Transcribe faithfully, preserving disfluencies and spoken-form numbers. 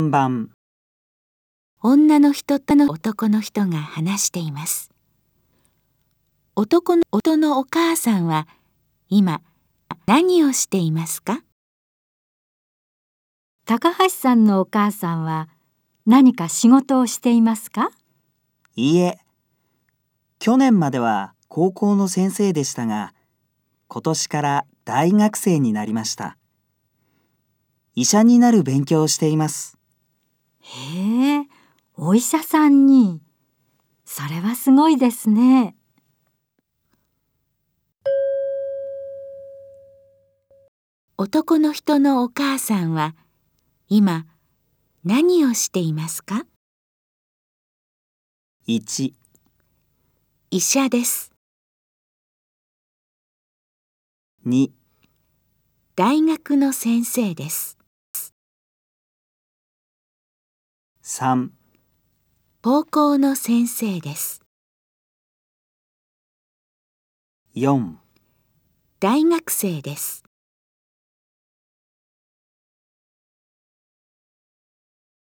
番、 女の人と男の人が話しています。男の夫のお母さんは今何をしていますか？ 高橋さんのお母さんは何か仕事をしていますか？ いいえ、去年までは高校の先生でしたが、今年から大学生になりました。医者になる勉強をしています。 へえ、お医者さんに。それはすごいですね。 男の人のお母さんは今何をしていますか？ いち、 医者です。 に、 大学の先生です。 さん、 高校の先生です。 よん、 大学生です。